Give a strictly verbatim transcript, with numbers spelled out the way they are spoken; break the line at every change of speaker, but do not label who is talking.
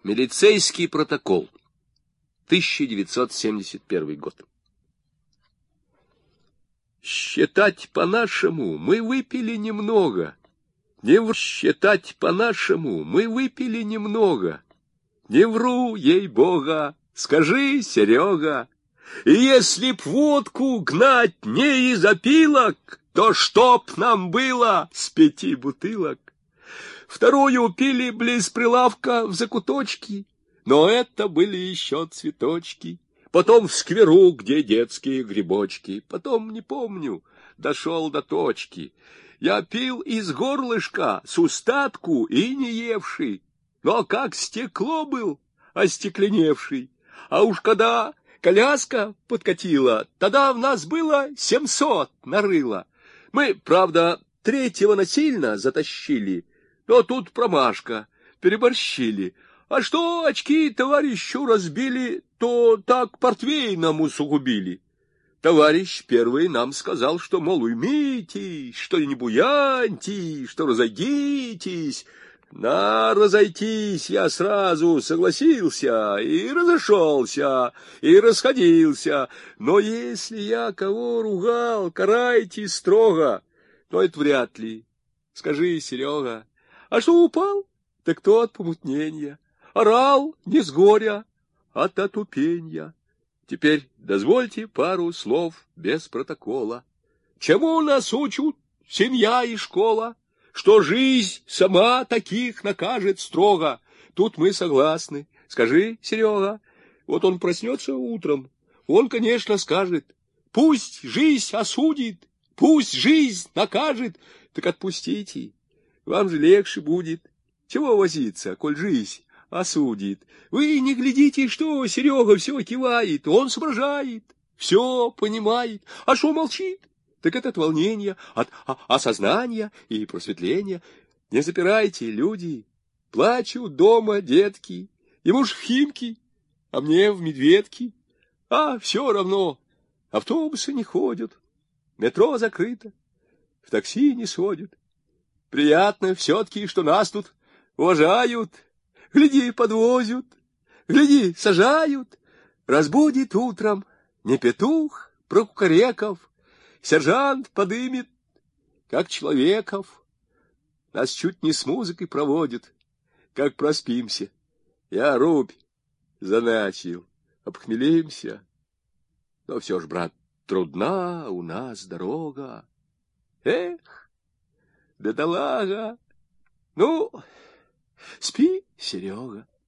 Милицейский протокол. тысяча девятьсот семьдесят первый год. Считать по-нашему мы выпили немного. Не вру, считать по-нашему мы выпили немного. Не вру, ей-бога, скажи, Серега. И если б водку гнать не из опилок, то чтоб нам было с пяти бутылок. Вторую пили близ прилавка в закуточке, но это были еще цветочки. Потом в скверу, где детские грибочки. Потом, не помню, дошел до точки. Я пил из горлышка с устатку и не евший, но как стекло был остекленевший. А уж когда коляска подкатила, тогда в нас было семьсот нарыло. Мы, правда, третьего насильно затащили, но тут промашка, переборщили. А что очки товарищу разбили, то так портвейном усугубили. Товарищ первый нам сказал, что, мол, уймитесь, что не буяньте, что разойдитесь. На разойтись я сразу согласился и разошелся, и расходился. Но если я кого ругал, карайте строго, но это вряд ли. Скажи, Серега, а что упал? Так то от помутнения. Орал не с горя, а от отупенья. Теперь дозвольте пару слов без протокола. Чему нас учат семья и школа? Что жизнь сама таких накажет строго. Тут мы согласны. Скажи, Серега, вот он проснется утром, он, конечно, скажет: пусть жизнь осудит, пусть жизнь накажет. Так отпустите, вам же легче будет. Чего возиться, коль жизнь осудит? Вы не глядите, что Серега все кивает, он соображает, все понимает. А что молчит? Так это от волнения, от осознания и просветления. Не запирайте, люди. Плачут дома детки, ему ж в Химки, а мне в Медведки. А все равно, автобусы не ходят, метро закрыто, в такси не сводят. Приятно все-таки, что нас тут уважают. Гляди, подвозят, гляди, сажают. Разбудит утром не петух прокукареков, сержант подымет, как человеков. Нас чуть не с музыкой проводят, как проспимся. Я рубь заначил, обхмелимся. Но все ж, брат, трудна у нас дорога. Эх, бедолага. Ну, спи, Серега.